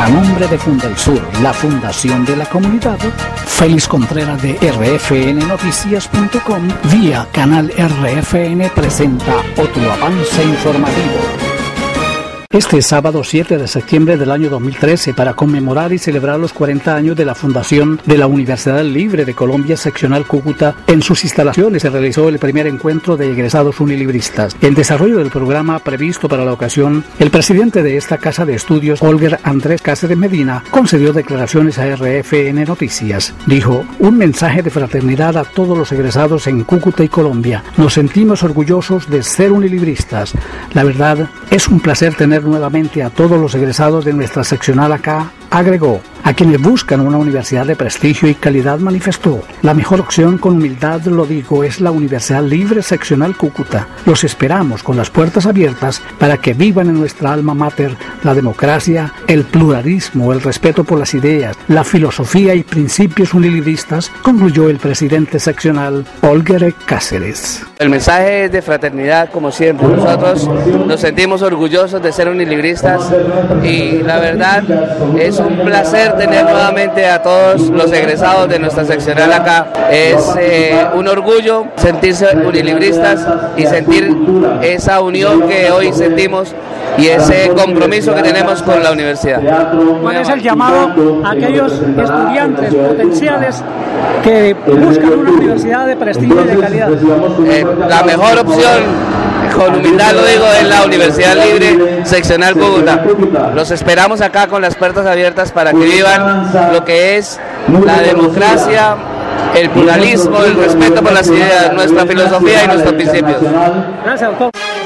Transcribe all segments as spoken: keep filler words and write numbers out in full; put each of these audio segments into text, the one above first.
A nombre de Fundelsur, la fundación de la comunidad, Félix Contreras de R F N Noticias punto com, vía canal R F N presenta otro avance informativo. Este sábado siete de septiembre del año dos mil trece, para conmemorar y celebrar los cuarenta años de la fundación de la Universidad Libre de Colombia, seccional Cúcuta, en sus instalaciones se realizó el primer encuentro de egresados unilibristas. En desarrollo del programa previsto para la ocasión, el presidente de esta casa de estudios, Holger Andrés Cáceres Medina, concedió declaraciones a R F N Noticias. Dijo: un mensaje de fraternidad a todos los egresados en Cúcuta y Colombia. Nos sentimos orgullosos de ser unilibristas. La verdad, es un placer tener nuevamente a todos los egresados de nuestra seccional acá, agregó. A quienes buscan una universidad de prestigio y calidad, manifestó: la mejor opción, con humildad lo digo, es la Universidad Libre Seccional Cúcuta. Los esperamos con las puertas abiertas para que vivan en nuestra alma mater la democracia, el pluralismo, el respeto por las ideas, la filosofía y principios unilibristas, concluyó el presidente seccional Holger Cáceres. El mensaje es de fraternidad, como siempre. Nosotros nos sentimos orgullosos de ser unilibristas y la verdad es un placer tener nuevamente a todos los egresados de nuestra seccional acá. Es eh, un orgullo sentirse unilibristas y sentir esa unión que hoy sentimos y ese compromiso que tenemos con la universidad. ¿Cuál es el llamado a aquellos estudiantes potenciales que buscan una universidad de prestigio y de calidad? Eh, la mejor opción, con humildad lo digo, es la Universidad Libre Seccional Cúcuta. Los esperamos acá con las puertas abiertas para que vivan lo que es la democracia, el pluralismo, el respeto por las ideas, nuestra filosofía y nuestros principios. Gracias, doctor.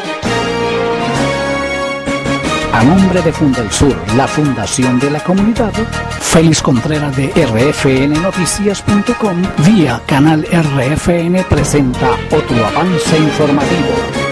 A nombre de Fundelsur, la fundación de la comunidad, Félix Contreras de R F N Noticias punto com, vía canal R F N presenta otro avance informativo.